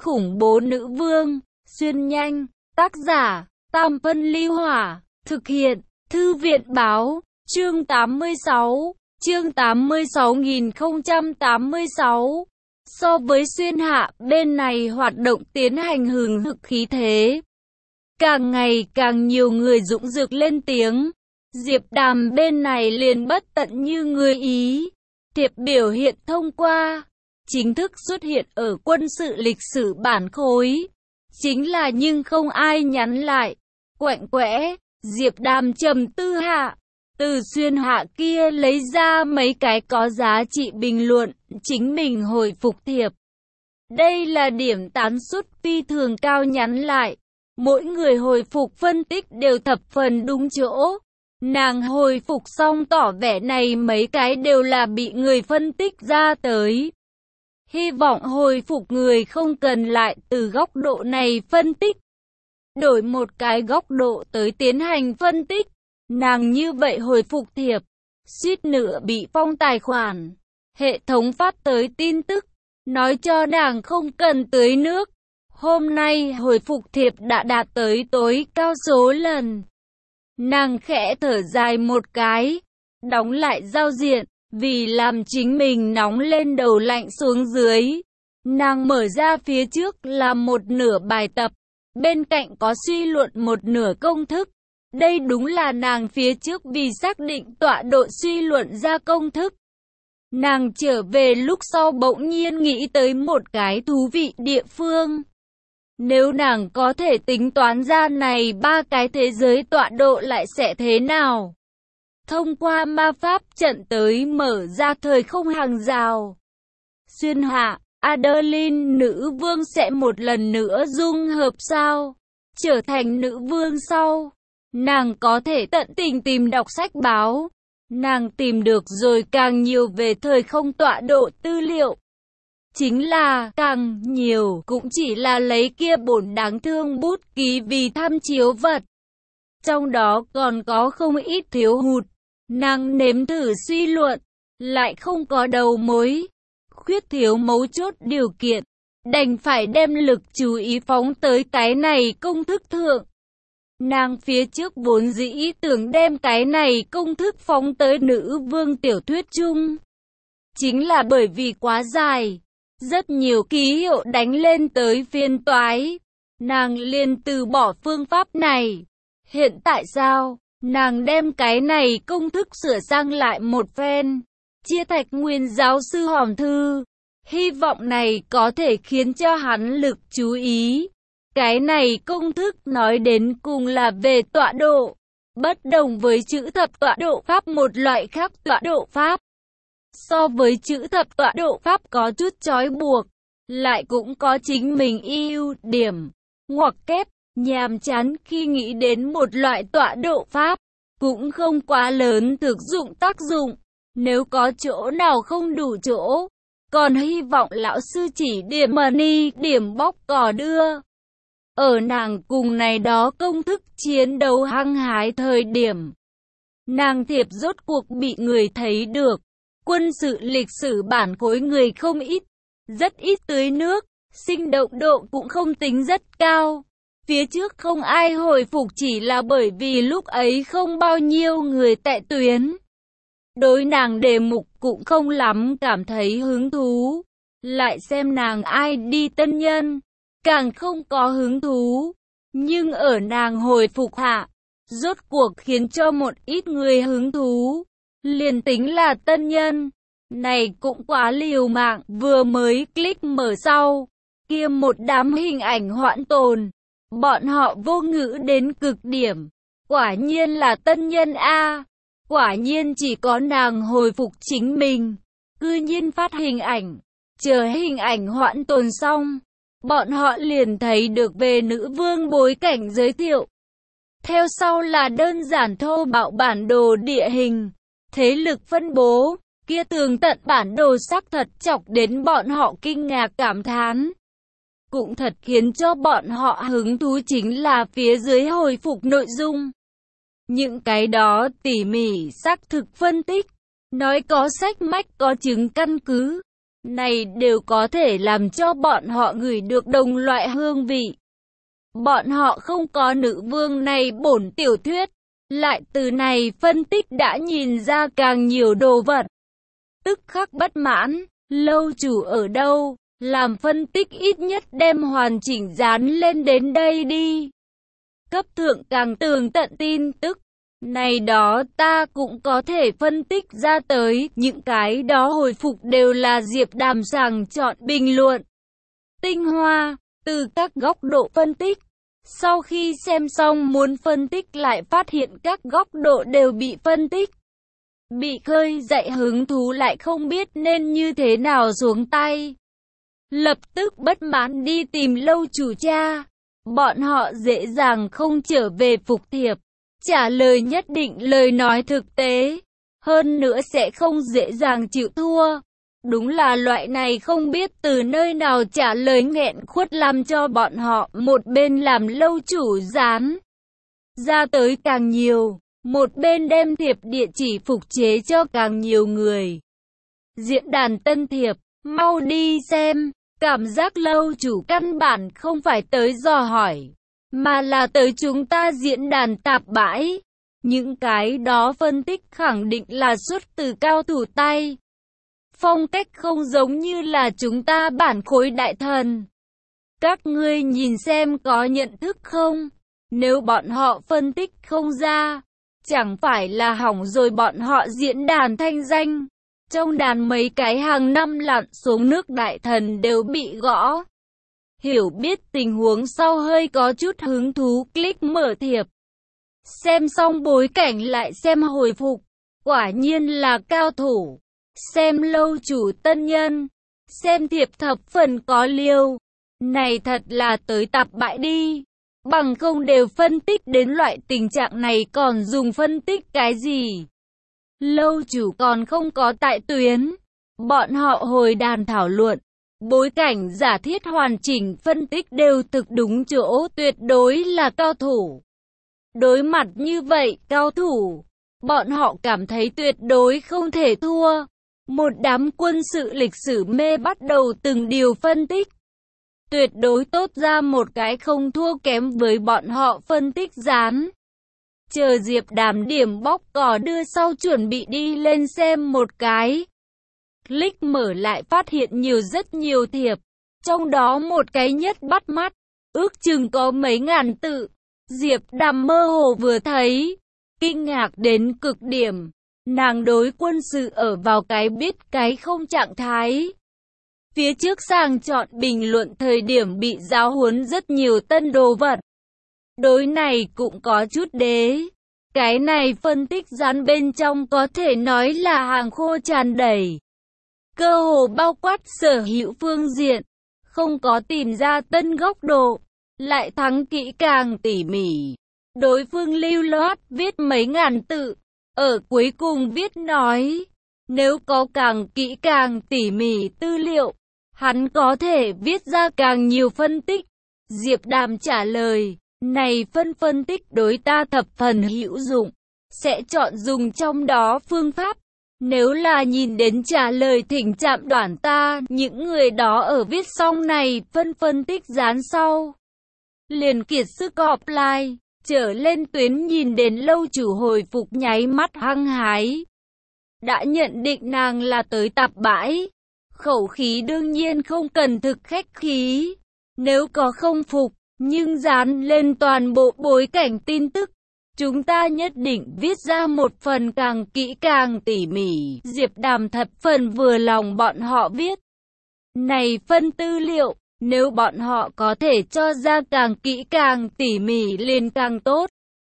khủng bố nữ vương, xuyên nhanh, tác giả, Tam Phân Ly Hỏa, thực hiện, Thư viện Báo, chương 86, chương 86.086. So với xuyên hạ, bên này hoạt động tiến hành hừng hực khí thế. Càng ngày càng nhiều người dũng dực lên tiếng. Diệp Đàm bên này liền bất tận như người Ý. Thiệp biểu hiện thông qua, chính thức xuất hiện ở quân sự lịch sử bản khối. Chính là nhưng không ai nhắn lại. Quạnh quẽ, Diệp Đàm trầm tư hạ. Từ xuyên hạ kia lấy ra mấy cái có giá trị bình luận, chính mình hồi phục thiệp. Đây là điểm tán suất phi thường cao nhắn lại. Mỗi người hồi phục phân tích đều thập phần đúng chỗ. Nàng hồi phục xong tỏ vẻ này mấy cái đều là bị người phân tích ra tới. Hy vọng hồi phục người không cần lại từ góc độ này phân tích. Đổi một cái góc độ tới tiến hành phân tích. Nàng như vậy hồi phục thiệp, suýt nữa bị phong tài khoản. Hệ thống phát tới tin tức, nói cho nàng không cần tưới nước. Hôm nay hồi phục thiệp đã đạt tới tối cao số lần. Nàng khẽ thở dài một cái, đóng lại giao diện, vì làm chính mình nóng lên đầu lạnh xuống dưới. Nàng mở ra phía trước là một nửa bài tập, bên cạnh có suy luận một nửa công thức. Đây đúng là nàng phía trước vì xác định tọa độ suy luận ra công thức. Nàng trở về lúc sau bỗng nhiên nghĩ tới một cái thú vị địa phương. Nếu nàng có thể tính toán ra này ba cái thế giới tọa độ lại sẽ thế nào? Thông qua ma pháp trận tới mở ra thời không hàng rào. Xuyên hạ, Adeline nữ vương sẽ một lần nữa dung hợp sao? Trở thành nữ vương sau. Nàng có thể tận tình tìm đọc sách báo. Nàng tìm được rồi càng nhiều về thời không tọa độ tư liệu. Chính là càng nhiều cũng chỉ là lấy kia bổn đáng thương bút ký vì tham chiếu vật. Trong đó còn có không ít thiếu hụt. Nàng nếm thử suy luận, lại không có đầu mối. Khuyết thiếu mấu chốt điều kiện. Đành phải đem lực chú ý phóng tới cái này công thức thượng. Nàng phía trước vốn dĩ tưởng đem cái này công thức phóng tới nữ vương tiểu thuyết chung. Chính là bởi vì quá dài, rất nhiều ký hiệu đánh lên tới phiên toái. Nàng liền từ bỏ phương pháp này. Hiện tại sao? Nàng đem cái này công thức sửa sang lại một phen. Chia Thạch Nguyên giáo sư hòm thư. Hy vọng này có thể khiến cho hắn lực chú ý. Cái này công thức nói đến cùng là về tọa độ, bất đồng với chữ thập tọa độ pháp một loại khác tọa độ pháp. So với chữ thập tọa độ pháp có chút trói buộc, lại cũng có chính mình ưu điểm, ngoặc kép, nhàm chán khi nghĩ đến một loại tọa độ pháp, cũng không quá lớn thực dụng tác dụng, nếu có chỗ nào không đủ chỗ, còn hy vọng lão sư chỉ điểm money điểm bóc cò đưa. Ở nàng cùng này đó công thức chiến đấu hăng hái thời điểm, nàng thiệp rốt cuộc bị người thấy được. Quân sự lịch sử bản khối người không ít, rất ít tưới nước, sinh động độ cũng không tính rất cao. Phía trước không ai hồi phục chỉ là bởi vì lúc ấy không bao nhiêu người tại tuyến. Đối nàng đề mục cũng không lắm cảm thấy hứng thú. Lại xem nàng ai đi tân nhân, càng không có hứng thú. Nhưng ở nàng hồi phục hạ, rốt cuộc khiến cho một ít người hứng thú. Liền tính là tân nhân, này cũng quá liều mạng, vừa mới click mở sau, kia một đám hình ảnh hoãn tồn, bọn họ vô ngữ đến cực điểm, quả nhiên là tân nhân a, quả nhiên chỉ có nàng hồi phục chính mình, cư nhiên phát hình ảnh, chờ hình ảnh hoãn tồn xong, bọn họ liền thấy được về nữ vương bối cảnh giới thiệu. Theo sau là đơn giản thô bạo bản đồ địa hình. Thế lực phân bố, kia tường tận bản đồ sắc thật chọc đến bọn họ kinh ngạc cảm thán. Cũng thật khiến cho bọn họ hứng thú chính là phía dưới hồi phục nội dung. Những cái đó tỉ mỉ xác thực phân tích, nói có sách mách có chứng căn cứ. này đều có thể làm cho bọn họ ngửi được đồng loại hương vị. Bọn họ không có nữ vương này bổn tiểu thuyết, lại từ này phân tích đã nhìn ra càng nhiều đồ vật. Tức khắc bất mãn, lâu chủ ở đâu, làm phân tích ít nhất đem hoàn chỉnh dán lên đến đây đi. Cấp thượng càng tường tận tin tức, này đó ta cũng có thể phân tích ra tới, những cái đó hồi phục đều là Diệp Đàm sàng chọn bình luận. Tinh hoa, từ các góc độ phân tích. Sau khi xem xong muốn phân tích lại phát hiện các góc độ đều bị phân tích. Bị khơi dậy hứng thú lại không biết nên như thế nào xuống tay. Lập tức bất mãn đi tìm lâu chủ cha. Bọn họ dễ dàng không trở về phục thiệp. Trả lời nhất định lời nói thực tế. Hơn nữa sẽ không dễ dàng chịu thua. Đúng là loại này không biết từ nơi nào trả lời nghẹn khuất làm cho bọn họ một bên làm lâu chủ dán ra tới càng nhiều, một bên đem thiệp địa chỉ phục chế cho càng nhiều người. Diễn đàn tân thiệp, mau đi xem, cảm giác lâu chủ căn bản không phải tới dò hỏi, mà là tới chúng ta diễn đàn tạp bãi. Những cái đó phân tích khẳng định là xuất từ cao thủ tay. Phong cách không giống như là chúng ta bản khối đại thần. Các ngươi nhìn xem có nhận thức không? Nếu bọn họ phân tích không ra, chẳng phải là hỏng rồi bọn họ diễn đàn thanh danh. Trong đàn mấy cái hàng năm lặn xuống nước đại thần đều bị gõ. Hiểu biết tình huống sau hơi có chút hứng thú click mở thiệp. Xem xong bối cảnh lại xem hồi phục. Quả nhiên là cao thủ. Xem lâu chủ tân nhân, xem thiệp thập phần có liêu. Này thật là tới tạp bãi đi. Bằng không đều phân tích đến loại tình trạng này còn dùng phân tích cái gì? Lâu chủ còn không có tại tuyến. Bọn họ hồi đàn thảo luận. Bối cảnh giả thiết hoàn chỉnh phân tích đều thực đúng chỗ, tuyệt đối là cao thủ. Đối mặt như vậy cao thủ, bọn họ cảm thấy tuyệt đối không thể thua. Một đám quân sự lịch sử mê bắt đầu từng điều phân tích. Tuyệt đối tốt ra một cái không thua kém với bọn họ phân tích dán. Chờ Diệp Đàm điểm bóc cỏ đưa sau chuẩn bị đi lên xem một cái. Click mở lại phát hiện rất nhiều thiệp. Trong đó một cái nhất bắt mắt, ước chừng có mấy ngàn tự. Diệp Đàm mơ hồ vừa thấy, kinh ngạc đến cực điểm. Nàng đối quân sự ở vào cái biết cái không trạng thái. Phía trước sàng chọn bình luận thời điểm bị giáo huấn rất nhiều tân đồ vật. Đối này cũng có chút đế. Cái này phân tích dán bên trong có thể nói là hàng khô tràn đầy. Cơ hồ bao quát sở hữu phương diện. Không có tìm ra tân góc độ. Lại thắng kỹ càng tỉ mỉ. Đối phương lưu loát viết mấy ngàn tự. Ở cuối cùng viết nói, nếu có càng kỹ càng tỉ mỉ tư liệu, hắn có thể viết ra càng nhiều phân tích. Diệp Đàm trả lời, này phân tích đối ta thập phần hữu dụng, sẽ chọn dùng trong đó phương pháp. Nếu là nhìn đến trả lời thỉnh chạm đoạn ta, những người đó ở viết xong này phân tích dán sau. Liền kiệt sức offline. Trở lên tuyến nhìn đến lâu chủ hồi phục nháy mắt hăng hái. Đã nhận định nàng là tới tạp bãi. Khẩu khí đương nhiên không cần thực khách khí. Nếu có không phục, nhưng dán lên toàn bộ bối cảnh tin tức. Chúng ta nhất định viết ra một phần càng kỹ càng tỉ mỉ. Diệp Đàm thập phần vừa lòng bọn họ viết. Này phân tư liệu. Nếu bọn họ có thể cho ra càng kỹ càng tỉ mỉ liền càng tốt.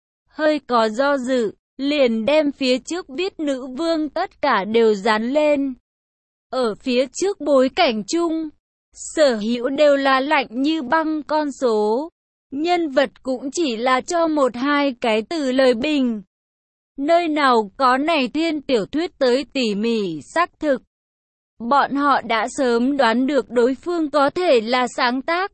Hơi có do dự, liền đem phía trước viết nữ vương tất cả đều dán lên. Ở phía trước bối cảnh chung, sở hữu đều là lạnh như băng con số. Nhân vật cũng chỉ là cho một hai cái từ lời bình. Nơi nào có này thiên tiểu thuyết tới tỉ mỉ xác thực. Bọn họ đã sớm đoán được đối phương có thể là sáng tác.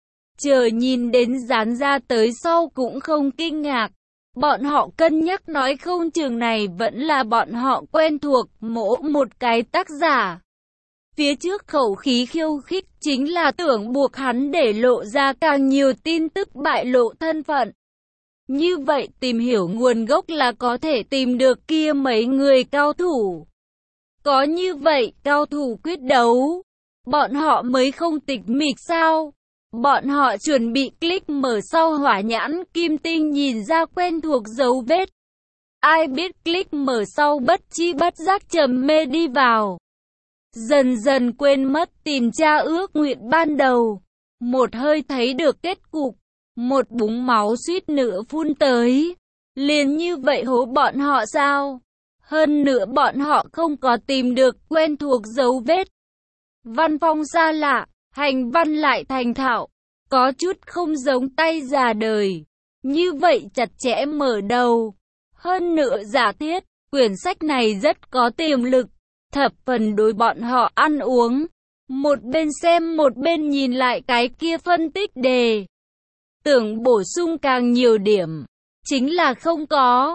Chờ nhìn đến dán ra tới sau cũng không kinh ngạc. Bọn họ cân nhắc nói không chừng này vẫn là bọn họ quen thuộc mỗi một cái tác giả. Phía trước khẩu khí khiêu khích chính là tưởng buộc hắn để lộ ra càng nhiều tin tức bại lộ thân phận. Như vậy tìm hiểu nguồn gốc là có thể tìm được kia mấy người cao thủ. Có như vậy cao thủ quyết đấu, bọn họ mới không tịch mịch sao? Bọn họ chuẩn bị click mở sau hỏa nhãn kim tinh nhìn ra quen thuộc dấu vết. Ai biết click mở sau bất chi bất giác trầm mê đi vào. Dần dần quên mất tìm tra ước nguyện ban đầu. Một hơi thấy được kết cục. Một búng máu suýt nữa phun tới. Liền như vậy hố bọn họ sao? Hơn nữa bọn họ không có tìm được quen thuộc dấu vết. Văn phong xa lạ, hành văn lại thành thạo. Có chút không giống tay già đời. Như vậy chặt chẽ mở đầu. Hơn nữa giả thiết, quyển sách này rất có tiềm lực. Thập phần đối bọn họ ăn uống. Một bên xem một bên nhìn lại cái kia phân tích đề. Tưởng bổ sung càng nhiều điểm. Chính là không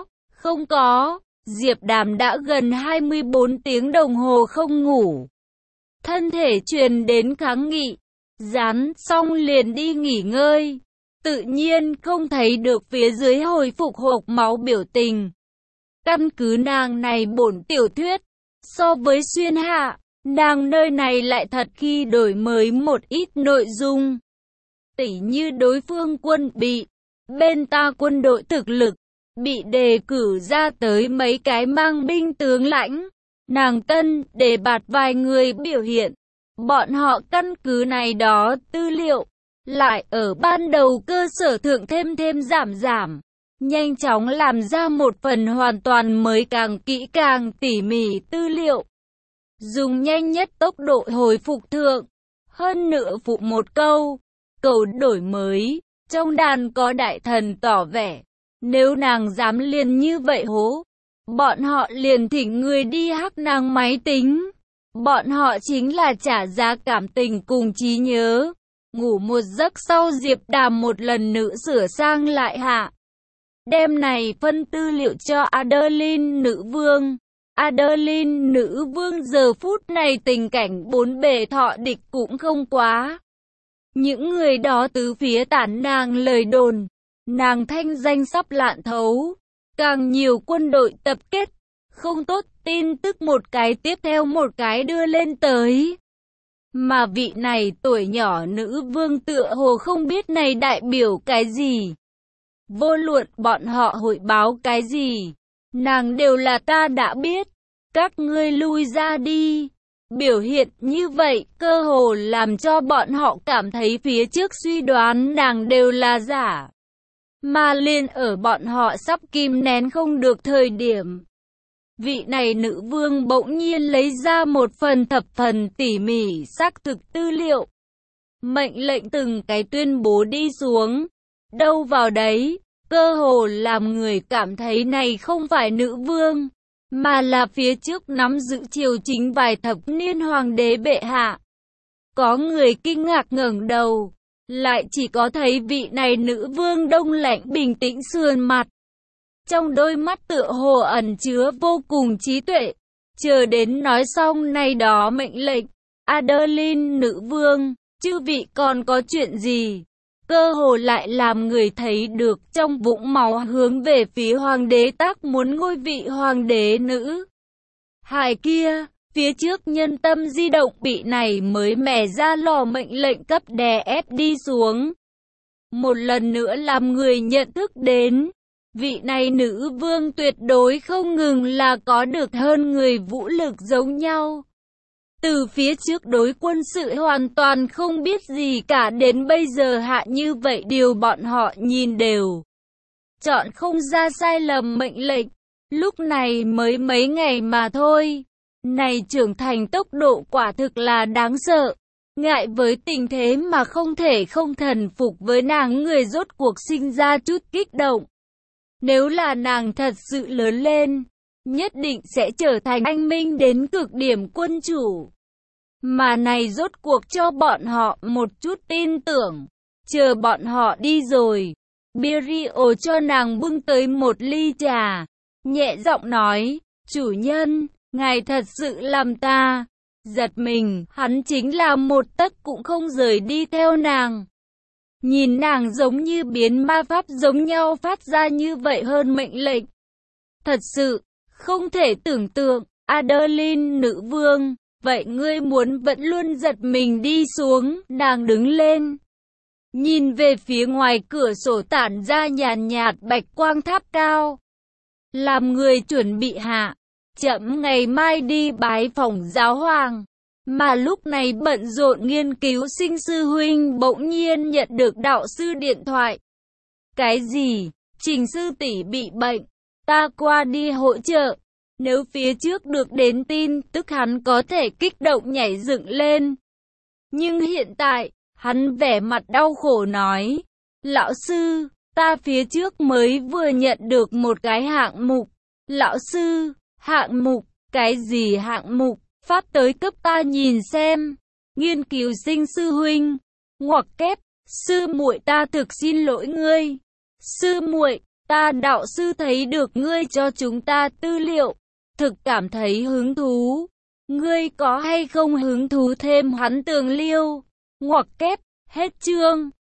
có. Diệp Đàm đã gần 24 tiếng đồng hồ không ngủ. Thân thể truyền đến kháng nghị. Dán xong liền đi nghỉ ngơi. Tự nhiên không thấy được phía dưới hồi phục hộc máu biểu tình. Căn cứ nàng này bổn tiểu thuyết. So với xuyên hạ, nàng nơi này lại thật khi đổi mới một ít nội dung. Tỉ như đối phương quân bị, bên ta quân đội thực lực, bị đề cử ra tới mấy cái mang binh tướng lãnh. Nàng tân đề bạt vài người biểu hiện. Bọn họ căn cứ này đó tư liệu, lại ở ban đầu cơ sở thượng thêm giảm. Nhanh chóng làm ra một phần hoàn toàn mới càng kỹ càng tỉ mỉ tư liệu. Dùng nhanh nhất tốc độ hồi phục thượng. Hơn nữa phụ một câu đổi mới. Trong đàn có đại thần tỏ vẻ. Nếu nàng dám liền như vậy hố. Bọn họ liền thỉnh người đi hack nàng máy tính. Bọn họ chính là trả giá cảm tình cùng trí nhớ. Ngủ một giấc sau Diệp Đàm một lần nữa sửa sang lại hạ. Đêm này phân tư liệu cho Adeline nữ vương. Adeline nữ vương giờ phút này tình cảnh bốn bề thọ địch cũng không quá. Những người đó tứ phía tản nàng lời đồn. Nàng thanh danh sắp lạn thấu. Càng nhiều quân đội tập kết. Không tốt tin tức một cái tiếp theo một cái đưa lên tới. Mà vị này tuổi nhỏ nữ vương tựa hồ không biết này đại biểu cái gì. Vô luận bọn họ hội báo cái gì, nàng đều là ta đã biết, các ngươi lui ra đi. Biểu hiện như vậy, cơ hồ làm cho bọn họ cảm thấy phía trước suy đoán nàng đều là giả. Mà liền ở bọn họ sắp kìm nén không được thời điểm. Vị này nữ vương bỗng nhiên lấy ra một phần thập phần tỉ mỉ xác thực tư liệu. Mệnh lệnh từng cái tuyên bố đi xuống. Đâu vào đấy. Cơ hồ làm người cảm thấy này không phải nữ vương, mà là phía trước nắm giữ triều chính vài thập niên hoàng đế bệ hạ. Có người kinh ngạc ngẩng đầu, lại chỉ có thấy vị này nữ vương đông lạnh bình tĩnh sườn mặt. Trong đôi mắt tựa hồ ẩn chứa vô cùng trí tuệ. Chờ đến nói xong này đó mệnh lệnh, Adeline nữ vương, chư vị còn có chuyện gì? Cơ hồ lại làm người thấy được trong vũng máu hướng về phía hoàng đế tác muốn ngôi vị hoàng đế nữ. Hải kia, phía trước nhân tâm di động bị này mới mẻ ra lò mệnh lệnh cấp đè ép đi xuống. Một lần nữa làm người nhận thức đến, vị này nữ vương tuyệt đối không ngừng là có được hơn người vũ lực giống nhau. Từ phía trước đối quân sự hoàn toàn không biết gì cả đến bây giờ hạ như vậy điều bọn họ nhìn đều. Chọn không ra sai lầm mệnh lệnh, lúc này mới mấy ngày mà thôi. Này trưởng thành tốc độ quả thực là đáng sợ. Ngại với tình thế mà không thể không thần phục với nàng người rốt cuộc sinh ra chút kích động. Nếu là nàng thật sự lớn lên, nhất định sẽ trở thành anh minh đến cực điểm quân chủ. Mà này rốt cuộc cho bọn họ một chút tin tưởng. Chờ bọn họ đi rồi, Birio cho nàng bưng tới một ly trà. Nhẹ giọng nói, chủ nhân, ngài thật sự làm ta Giật mình, hắn chính là một tấc cũng không rời đi theo nàng. Nhìn nàng giống như biến ma pháp giống nhau phát ra như vậy hơn mệnh lệnh. Thật sự, không thể tưởng tượng, Adeline nữ vương, vậy ngươi muốn vẫn luôn giật mình đi xuống, nàng đứng lên. Nhìn về phía ngoài cửa sổ tản ra nhàn nhạt bạch quang tháp cao. Làm người chuẩn bị hạ, chậm ngày mai đi bái phỏng giáo hoàng. Mà lúc này bận rộn nghiên cứu sinh sư huynh bỗng nhiên nhận được đạo sư điện thoại. Cái gì? Trình sư tỷ bị bệnh, ta qua đi hỗ trợ. Nếu phía trước được đến tin tức hắn có thể kích động nhảy dựng lên. Nhưng hiện tại, hắn vẻ mặt đau khổ nói, lão sư, ta phía trước mới vừa nhận được một cái hạng mục. Lão sư, hạng mục, cái gì hạng mục? Phát tới cấp ta nhìn xem. Nghiên cứu sinh sư huynh, ngoặc kép, sư muội ta thực xin lỗi ngươi. Sư muội, ta đạo sư thấy được ngươi cho chúng ta tư liệu, thực cảm thấy hứng thú. Ngươi có hay không hứng thú thêm hắn tường liêu? Ngoặc kép, hết chương.